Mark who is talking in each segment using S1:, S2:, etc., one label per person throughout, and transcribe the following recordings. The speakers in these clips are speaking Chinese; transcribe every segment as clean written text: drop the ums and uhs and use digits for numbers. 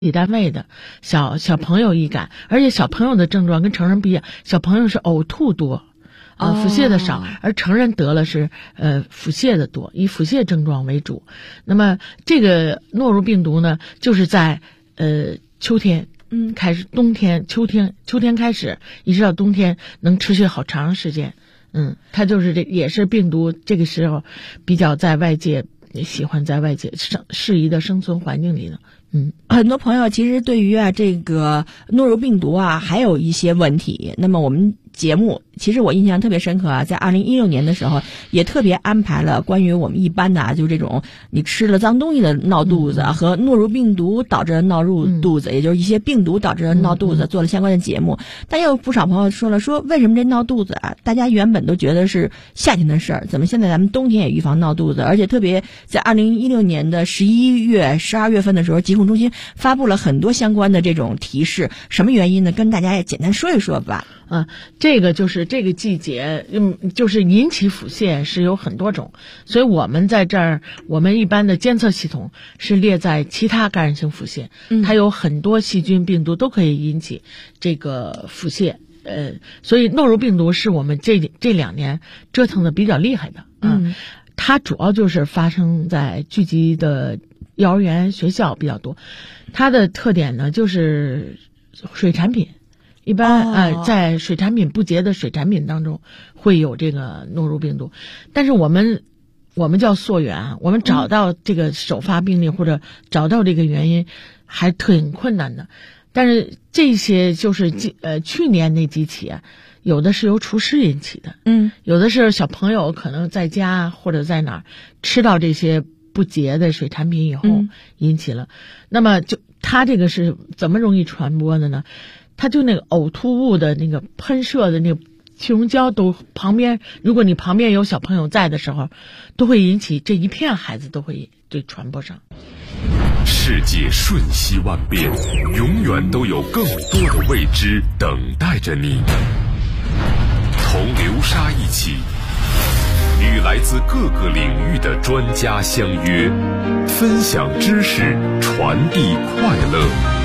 S1: 体单位的小朋友易感，而且小朋友的症状跟成人不一样，小朋友是呕吐多，腹泻的少，而成人得了是腹泻的多，以腹泻症状为主。那么这个诺如病毒呢，就是在秋天开始，冬天秋天开始，一直到冬天能持续好长时间。它就是也是病毒这个时候比较在外界喜欢在外界适宜的生存环境里呢。
S2: 很多朋友其实对于这个诺如病毒还有一些问题。那么我们节目其实我印象特别深刻在2016年的时候也特别安排了关于我们一般的就这种你吃了脏东西的闹肚子和诺如病毒导致的闹肚子，也就是一些病毒导致的闹肚子，做了相关的节目。但也有不少朋友说了，说为什么这闹肚子大家原本都觉得是夏天的事儿，怎么现在咱们冬天也预防闹肚子？而且特别在2016年的11月、12月份的时候，疾控中心发布了很多相关的这种提示。什么原因呢？跟大家也简单说一说吧。
S1: 这个就是这个季节，就是引起腹泻是有很多种，所以我们在这儿，我们一般的监测系统是列在其他感染性腹泻，它有很多细菌病毒都可以引起这个腹泻，所以诺如病毒是我们这2年折腾的比较厉害的，它主要就是发生在聚集的幼儿园、学校比较多，它的特点呢就是水产品。一般在水产品不洁的水产品当中会有这个诺如病毒，但是我们叫溯源，我们找到这个首发病例或者找到这个原因还挺困难的。但是这些就是去年那几起有的是由厨师引起的，有的是小朋友可能在家或者在哪儿吃到这些不洁的水产品以后引起了。那么就它这个是怎么容易传播的呢？它就那个呕吐物的那个喷射的那个气溶胶都旁边，如果你旁边有小朋友在的时候，都会引起这一片孩子都会对传播上。
S3: 世界瞬息万变，永远都有更多的未知等待着你。同流沙一起，与来自各个领域的专家相约，分享知识，传递快乐。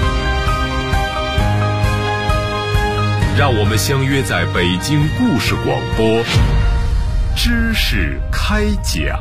S3: 让我们相约在北京故事广播，知识开讲。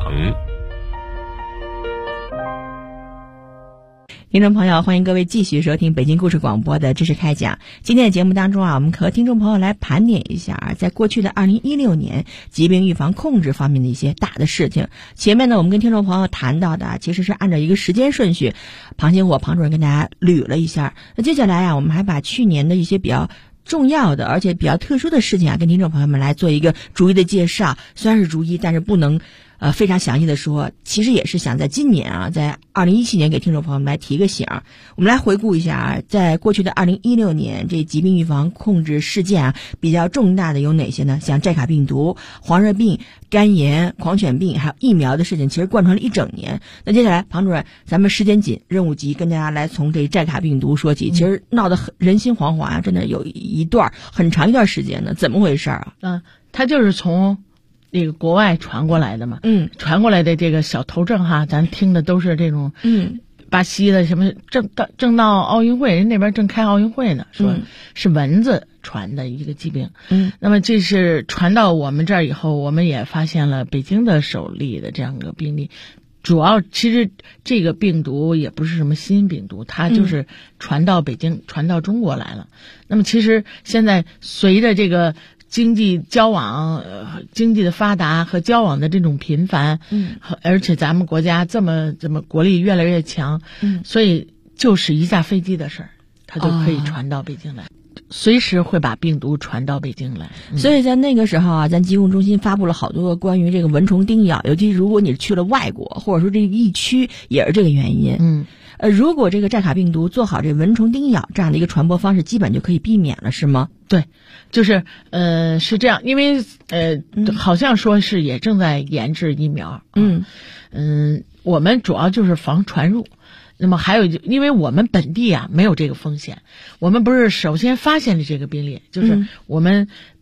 S2: 听众朋友，欢迎各位继续收听北京故事广播的知识开讲。今天的节目当中我们和听众朋友来盘点一下在过去的2016年疾病预防控制方面的一些大的事情。前面呢，我们跟听众朋友谈到的其实是按照一个时间顺序，庞主任跟大家捋了一下。那接下来我们还把去年的一些比较重要的而且比较特殊的事情跟听众朋友们来做一个逐一的介绍。虽然是逐一，但是不能非常详细的说，其实也是想在今年在2017年给听众朋友们来提个醒。我们来回顾一下在过去的2016年这疾病预防控制事件比较重大的有哪些呢？像寨卡病毒、黄热病、肝炎、狂犬病还有疫苗的事情，其实贯穿了一整年。那接下来庞主任，咱们时间紧任务急，跟大家来从这寨卡病毒说起。其实闹得人心惶惶真的有很长一段时间呢。怎么回事
S1: 它就是从这个国外传过来的嘛，传过来的这个小头症咱听的都是这种，巴西的什么正闹奥运会，人那边正开奥运会呢，说是蚊子传的一个疾病，那么这是传到我们这儿以后，我们也发现了北京的首例的这样一个病例。主要其实这个病毒也不是什么新病毒，它就是传到北京，传到中国来了。那么其实现在随着这个经济交往，经济的发达和交往的这种频繁，而且咱们国家这么国力越来越强，所以就是一架飞机的事儿，它就可以传到北京来。随时会把病毒传到北京来，
S2: 所以在那个时候咱疾控中心发布了好多关于这个蚊虫叮咬，尤其如果你去了外国，或者说这个疫区也是这个原因。如果这个寨卡病毒做好这蚊虫叮咬这样的一个传播方式，基本就可以避免了，是吗？
S1: 对，就是是这样，因为好像说是也正在研制疫苗。我们主要就是防传入。那么还有因为我们本地没有这个风险，我们不是首先发现了这个病例，就是我们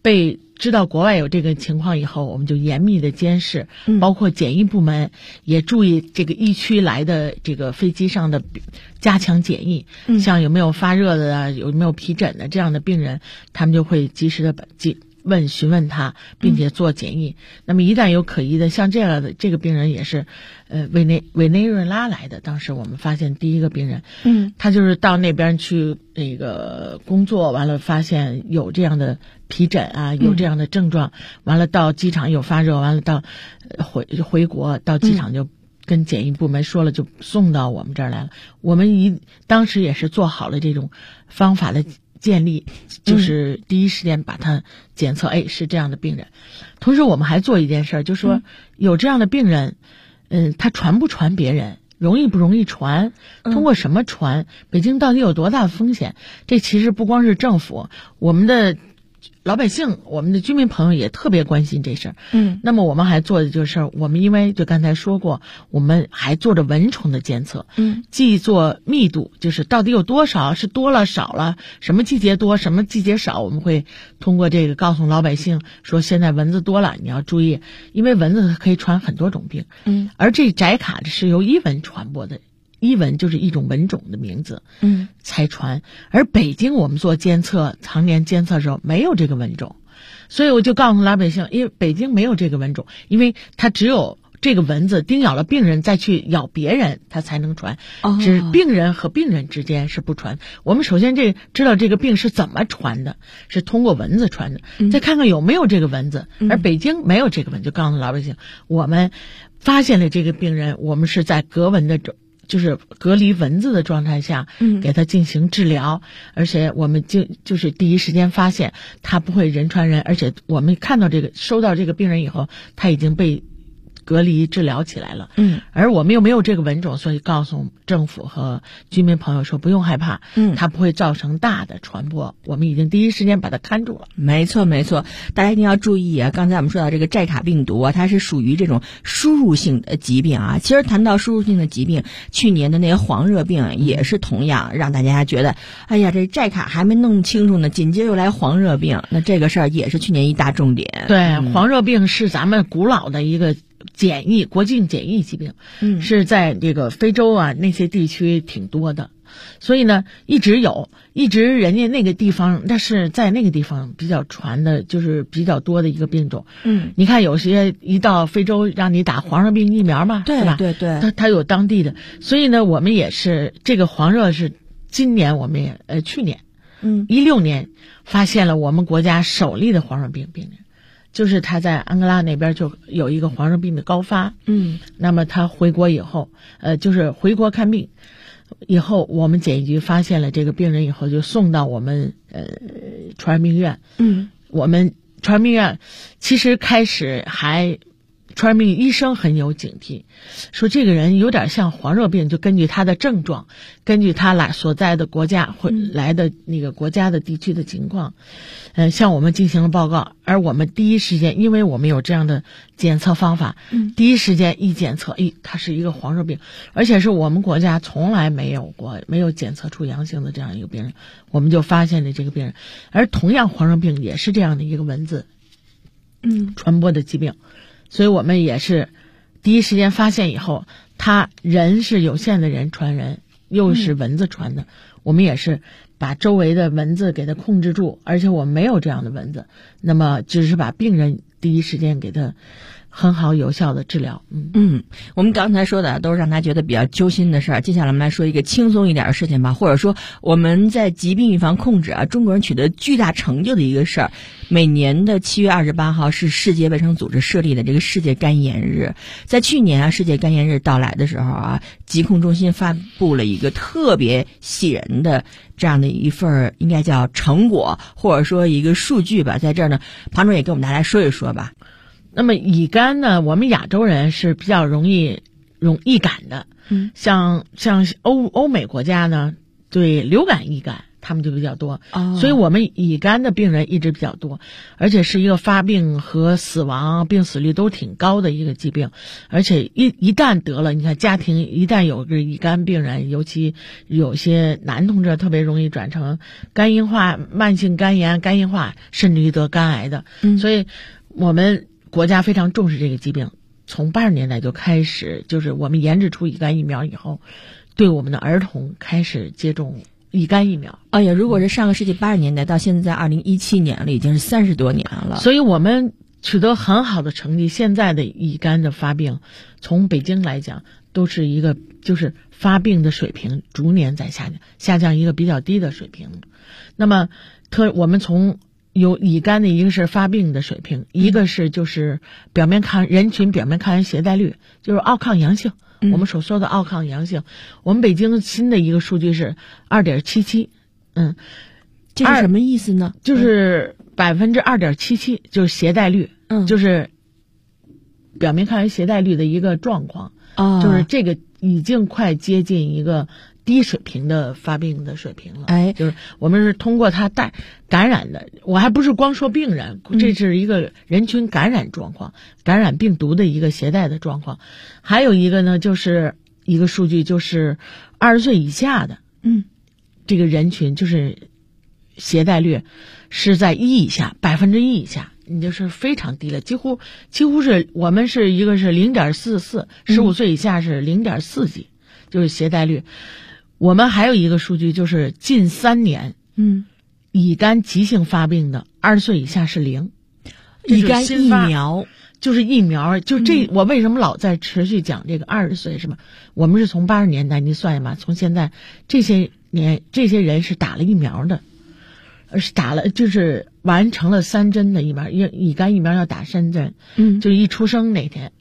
S1: 被知道国外有这个情况以后，我们就严密的监视，包括检疫部门也注意这个疫区来的这个飞机上的加强检疫，像有没有发热的啊，有没有皮疹的这样的病人，他们就会及时的询问他，并且做检疫。那么一旦有可疑的，像这样的这个病人也是，委内瑞拉来的。当时我们发现第一个病人，他就是到那边去那个工作，完了发现有这样的皮疹啊，有这样的症状，完了到机场有发热，完了到回国到机场就跟检疫部门说了，就送到我们这儿来了。我们当时也是做好了这种方法的建立，就是第一时间把他检测，是这样的病人。同时我们还做一件事，就是说有这样的病人，他传不传别人，容易不容易传，通过什么传，北京到底有多大的风险？这其实不光是政府，我们的老百姓，我们的居民朋友也特别关心这事儿。那么我们还做的就是，我们因为就刚才说过，我们还做着蚊虫的监测。既做密度，就是到底有多少，是多了少了，什么季节多，什么季节少，我们会通过这个告诉老百姓说，现在蚊子多了，你要注意，因为蚊子可以传很多种病。而这疥卡是由伊蚊传播的。伊蚊就是一种蚊种的名字，才传。而北京我们做监测，常年监测的时候没有这个蚊种，所以我就告诉老百姓，因为北京没有这个蚊种，因为它只有这个蚊子叮咬了病人再去咬别人，它才能传。只病人和病人之间是不传。我们首先知道这个病是怎么传的，是通过蚊子传的，再看看有没有这个蚊子。而北京没有这个蚊，就告诉老百姓，我们发现了这个病人，我们是在就是隔离蚊子的状态下，给他进行治疗，而且我们就是第一时间发现他不会人传人，而且我们收到这个病人以后，他已经被隔离治疗起来了。而我们又没有这个蚊种，所以告诉政府和居民朋友说不用害怕，它不会造成大的传播，我们已经第一时间把它看住了。
S2: 没错，大家一定要注意啊！刚才我们说到这个寨卡病毒啊，它是属于这种输入性的疾病啊。其实谈到输入性的疾病，去年的那个黄热病也是同样让大家觉得，哎呀，这寨卡还没弄清楚呢，紧接着又来黄热病，那这个事儿也是去年一大重点。
S1: 对，黄热病是咱们古老的一个国境检疫疾病，是在这个非洲啊那些地区挺多的，所以呢一直人家那个地方，但是在那个地方比较传的就是比较多的一个病种。你看有些一到非洲让你打黄热病疫苗嘛，
S2: 对吧？对，
S1: 它有当地的，所以呢我们也是这个黄热是今年我们也去年16年发现了我们国家首例的黄热病病人。就是他在安哥拉那边就有一个黄热病的高发，那么他回国以后，就是回国看病以后，我们检疫局发现了这个病人以后，就送到我们传染病院。我们传染病院其实开始传染病医生很有警惕，说这个人有点像黄热病，就根据他的症状，根据他所在的国家或来的那个国家的地区的情况，向我们进行了报告。而我们第一时间，因为我们有这样的检测方法，第一时间一检测，他是一个黄热病，而且是我们国家从来没有检测出阳性的这样一个病人，我们就发现了这个病人。而同样黄热病也是这样的一个蚊子传播的疾病。所以我们也是第一时间发现以后，他人是有限的人传人，又是蚊子传的，我们也是把周围的蚊子给它控制住，而且我们没有这样的蚊子，那么只是把病人第一时间给他很好有效的治疗。
S2: 我们刚才说的都是让他觉得比较揪心的事儿，接下来我们来说一个轻松一点的事情吧，或者说我们在疾病预防控制啊，中国人取得巨大成就的一个事儿。每年的7月28号是世界卫生组织设立的这个世界肝炎日，在去年世界肝炎日到来的时候疾控中心发布了一个特别喜人的这样的一份应该叫成果，或者说一个数据吧，在这儿呢，庞主任也跟我们大家说一说吧。
S1: 那么乙肝呢，我们亚洲人是比较容易易感的，像欧美国家呢，对流感易感， 他们就比较多。
S2: 哦，
S1: 所以我们乙肝的病人一直比较多，而且是一个发病和死亡病死率都挺高的一个疾病。而且一旦得了，你看家庭一旦有个乙肝病人，尤其有些男同志特别容易转成肝硬化、慢性肝炎、肝硬化，甚至于得肝癌的。所以我们国家非常重视这个疾病，从80年代就开始，就是我们研制出乙肝疫苗以后，对我们的儿童开始接种乙肝疫苗。
S2: 哎呀，如果是上个世纪80年代到现在2017年了，已经是30多年了。
S1: 所以我们取得很好的成绩。现在的乙肝的发病，从北京来讲，都是一个就是发病的水平逐年在下降一个比较低的水平。那么我们从有乙肝的一个是发病的水平，一个是就是人群表面抗原携带率，就是奥抗阳性。我们所说的奥抗阳性，我们北京新的一个数据是2.77，
S2: 这是什么意思呢？
S1: 就是2.77%，就是携带率，就是表面抗原携带率的一个状况，就是这个已经快接近一个低水平的发病的水平了。就是我们是通过它感染的，我还不是光说病人，这是一个人群感染状况，感染病毒的一个携带的状况。还有一个呢，就是一个数据，就是20岁以下的，这个人群就是携带率是在1以下，1%以下，你就是非常低了，几乎是我们是一个是0.44，15岁以下是0.4几，就是携带率。我们还有一个数据，就是近3年，乙肝急性发病的20岁以下是0。
S2: 乙肝疫苗
S1: 就是疫苗，就这，我为什么老在持续讲这个20岁是吧？我们是从80年代，你算一算，从现在这些人是打了疫苗的，是打了就是完成了3针的疫苗，乙肝疫苗要打3针，就是一出生那天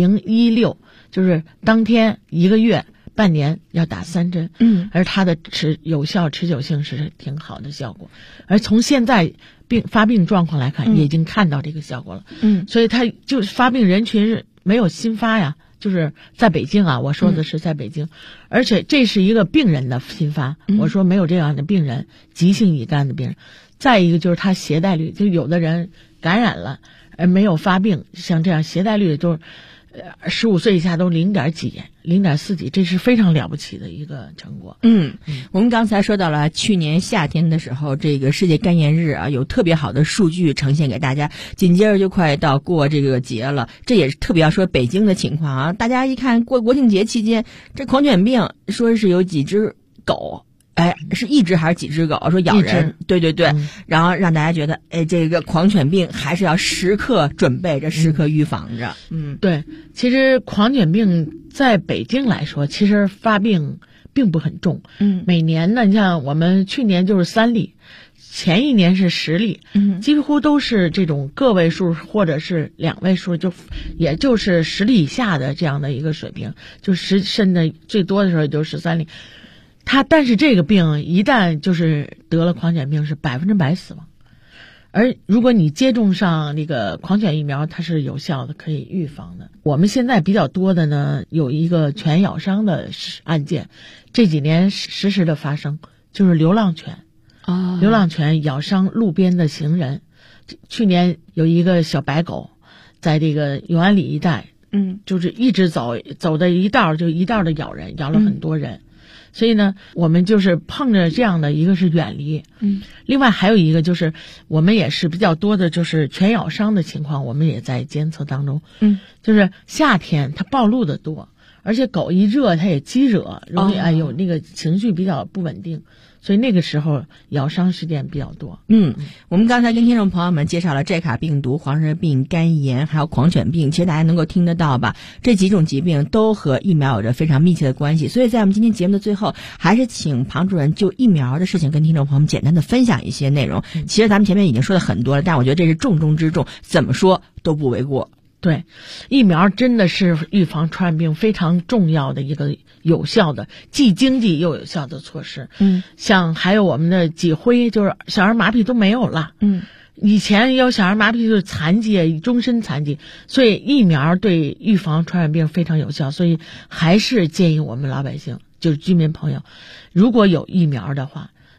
S1: 016，就是当天1个月。半年要打3针，而它的有效持久性是挺好的效果，而从现在发病状况来看，也已经看到这个效果了，所以它就是发病人群是没有新发呀，就是在北京啊，我说的是在北京，而且这是一个病人的新发，我说没有这样的病人，急性乙肝的病人，再一个就是它携带率，就有的人感染了而没有发病，像这样携带率就是。15岁以下都0.几、0.4几，这是非常了不起的一个成果。
S2: 我们刚才说到了去年夏天的时候，这个世界肝炎日啊，有特别好的数据呈现给大家。紧接着就快到过这个节了，这也是特别要说北京的情况啊。大家一看过国庆节期间，这狂犬病说是有几只狗。是一只还是几只狗说咬人？对，然后让大家觉得，这个狂犬病还是要时刻准备着，时刻预防着。
S1: 对，其实狂犬病在北京来说，其实发病并不很重。每年呢，你像我们去年就是3例，前一年是10例，几乎都是这种个位数或者是2位数，也就是10例以下的这样的一个水平，甚至最多的时候也就13例。但是这个病一旦就是得了狂犬病是100%死亡，而如果你接种上那个狂犬疫苗，它是有效的，可以预防的。我们现在比较多的呢，有一个犬咬伤的案件，这几年时时的发生，就是流浪犬。流浪犬咬伤路边的行人。去年有一个小白狗，在这个永安里一带，就是一直走的一道的咬人，咬了很多人。所以呢，我们就是碰着这样的一个是远离，另外还有一个就是我们也是比较多的就是犬咬伤的情况，我们也在监测当中，就是夏天它暴露的多，而且狗一热它也激惹，容易有那个情绪比较不稳定，所以那个时候咬伤事件比较多。
S2: 我们刚才跟听众朋友们介绍了寨卡病毒、黄热病、肝炎还有狂犬病，其实大家能够听得到吧，这几种疾病都和疫苗有着非常密切的关系，所以在我们今天节目的最后，还是请庞主任就疫苗的事情跟听众朋友们简单的分享一些内容。其实咱们前面已经说的很多了，但我觉得这是重中之重，怎么说都不为过。
S1: 对，疫苗真的是预防传染病非常重要的一个有效的，既经济又有效的措施。像还有我们的脊灰，就是小儿麻痹都没有了。以前有小儿麻痹就是残疾，终身残疾，所以疫苗对预防传染病非常有效。所以还是建议我们老百姓，就是居民朋友，如果有疫苗的话，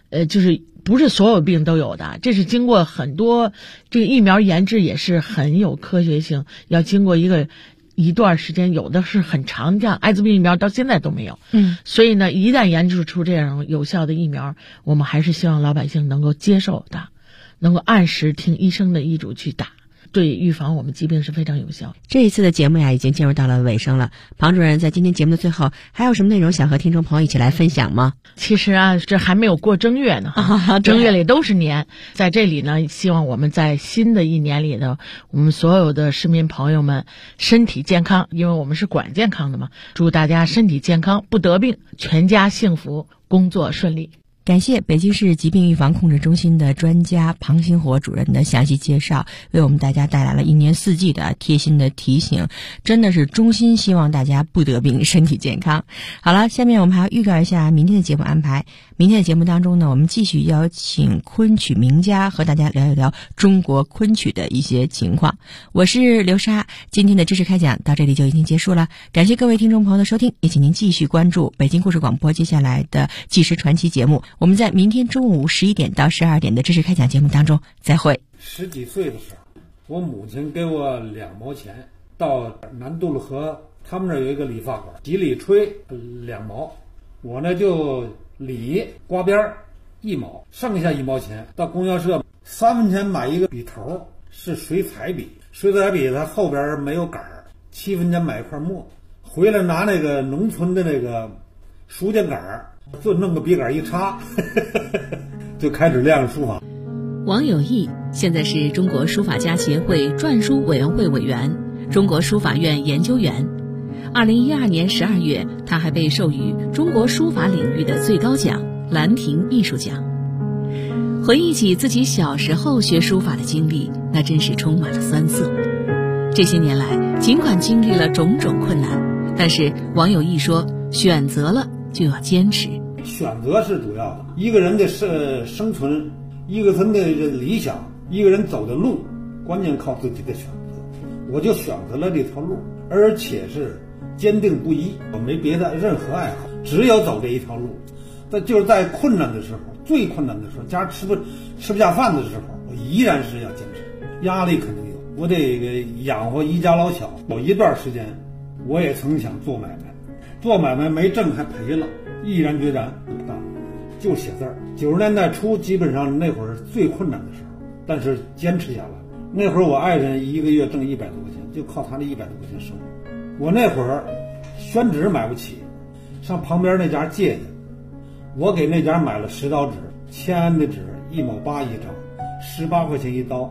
S1: 就是不是所有病都有的，这是经过很多这个疫苗研制也是很有科学性，要经过一段时间，有的是很长，像艾滋病疫苗到现在都没有。所以呢，一旦研制出这样有效的疫苗，我们还是希望老百姓能够接受的，能够按时听医生的医嘱去打。对预防我们疾病是非常有效。
S2: 这一次的节目呀，已经进入到了尾声了。庞主任在今天节目的最后，还有什么内容想和听众朋友一起来分享吗？
S1: 其实啊，这还没有过正月呢，正月里都是年。在这里呢，希望我们在新的一年里呢，我们所有的市民朋友们身体健康，因为我们是管健康的嘛，祝大家身体健康，不得病，全家幸福，工作顺利。
S2: 感谢北京市疾病预防控制中心的专家庞星火主任的详细介绍，为我们大家带来了一年四季的贴心的提醒，真的是衷心希望大家不得病，身体健康。好了，下面我们还要预告一下明天的节目安排。明天的节目当中呢，我们继续邀请昆曲名家和大家聊一聊中国昆曲的一些情况。我是刘莎，今天的知识开讲到这里就已经结束了，感谢各位听众朋友的收听，也请您继续关注北京故事广播接下来的纪实传奇节目。我们在明天中午11点到12点的知识开讲节目当中再会。
S4: 10几岁的时候，我母亲给我2毛钱，到南渡了河，他们那儿有一个理发馆，几里吹2毛，我呢就理刮边1毛，剩下1毛钱到供销社3分钱买一个笔头，是水彩笔，水彩笔它后边没有杆，7分钱买一块墨，回来拿那个农村的那个书签杆，就弄个笔杆一插就开始练书法。
S5: 王有义现在是中国书法家协会篆书委员会委员、中国书法院研究员。2012年12月，他还被授予中国书法领域的最高奖兰亭艺术奖。回忆起自己小时候学书法的经历，那真是充满了酸涩。这些年来，尽管经历了种种困难，但是王有义说，选择了就要坚持。
S4: 选择是主要的，一个人的生存，一个人的理想，一个人走的路，关键靠自己的选择。我就选择了这条路，而且是坚定不移，我没别的任何爱好，只有走这一条路。但就是在困难的时候，最困难的时候，家吃不下饭的时候，我依然是要坚持。压力肯定有，我得养活一家老小。有一段时间，我也曾想做买卖，做买卖没挣还赔了，毅然决然不干，就写字儿。90年代初，基本上那会儿最困难的时候，但是坚持下来。那会儿我爱人一个月挣100多块钱，就靠他那100多块钱生活。我那会儿宣纸买不起，上旁边那家借去，我给那家买了10刀纸，签安的纸1毛8一张，18块钱一刀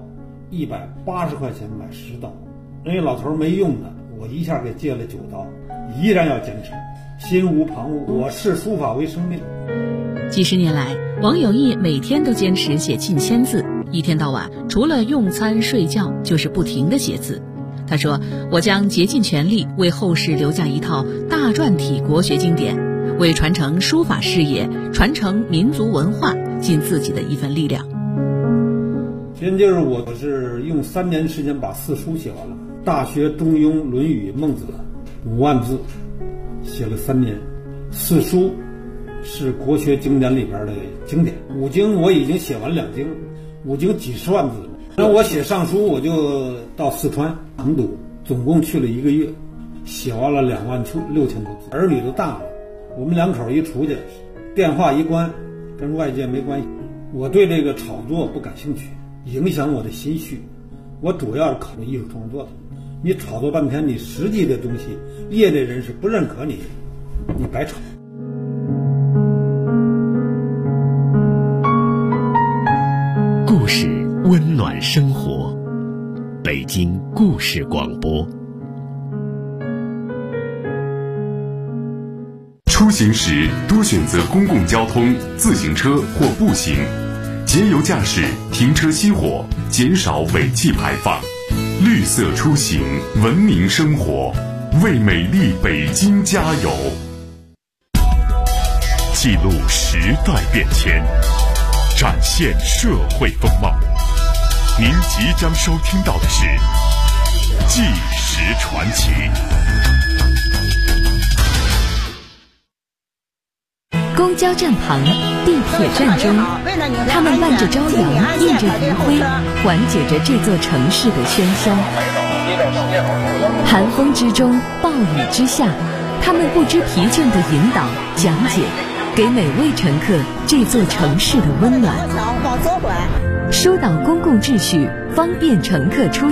S4: ，180块钱买10刀。人家老头没用的，我一下给借了9刀，依然要坚持，心无旁骛，我视书法为生命。
S5: 几十年来，王有义每天都坚持写近1000字，一天到晚除了用餐睡觉就是不停地写字。他说，我将竭尽全力为后世留下一套大篆体国学经典，为传承书法事业、传承民族文化尽自己的一份力量。
S4: 先就是我是用3年时间把4书写完了，大学、中庸、论语、孟子5万字写了3年。4书是国学经典里边的经典，5经我已经写完2经，5经几十万字了。那我写上书，我就到四川成都，总共去了1个月，写完了26000多字。儿女都大了，我们2口一出去，电话一关，跟外界没关系。我对这个炒作不感兴趣，影响我的心绪。我主要是考虑艺术创作的。你炒作半天，你实际的东西，业内人士不认可你，你白炒。
S3: 故事温暖生活，北京故事广播。出行时多选择公共交通、自行车或步行，节油驾驶，停车熄火，减少尾气排放。绿色出行，文明生活，为美丽北京加油！记录时代变迁，展现社会风貌。您即将收听到的是《纪实传奇》。
S6: 公
S5: 公交站旁、地铁站中，他们伴着朝阳，映着余晖，缓解着这座城市的喧嚣。寒风之中，暴雨之下，他们不知疲倦地引导、讲解，给每位乘客这座城市的温暖，疏导公共秩序，方便乘客出行。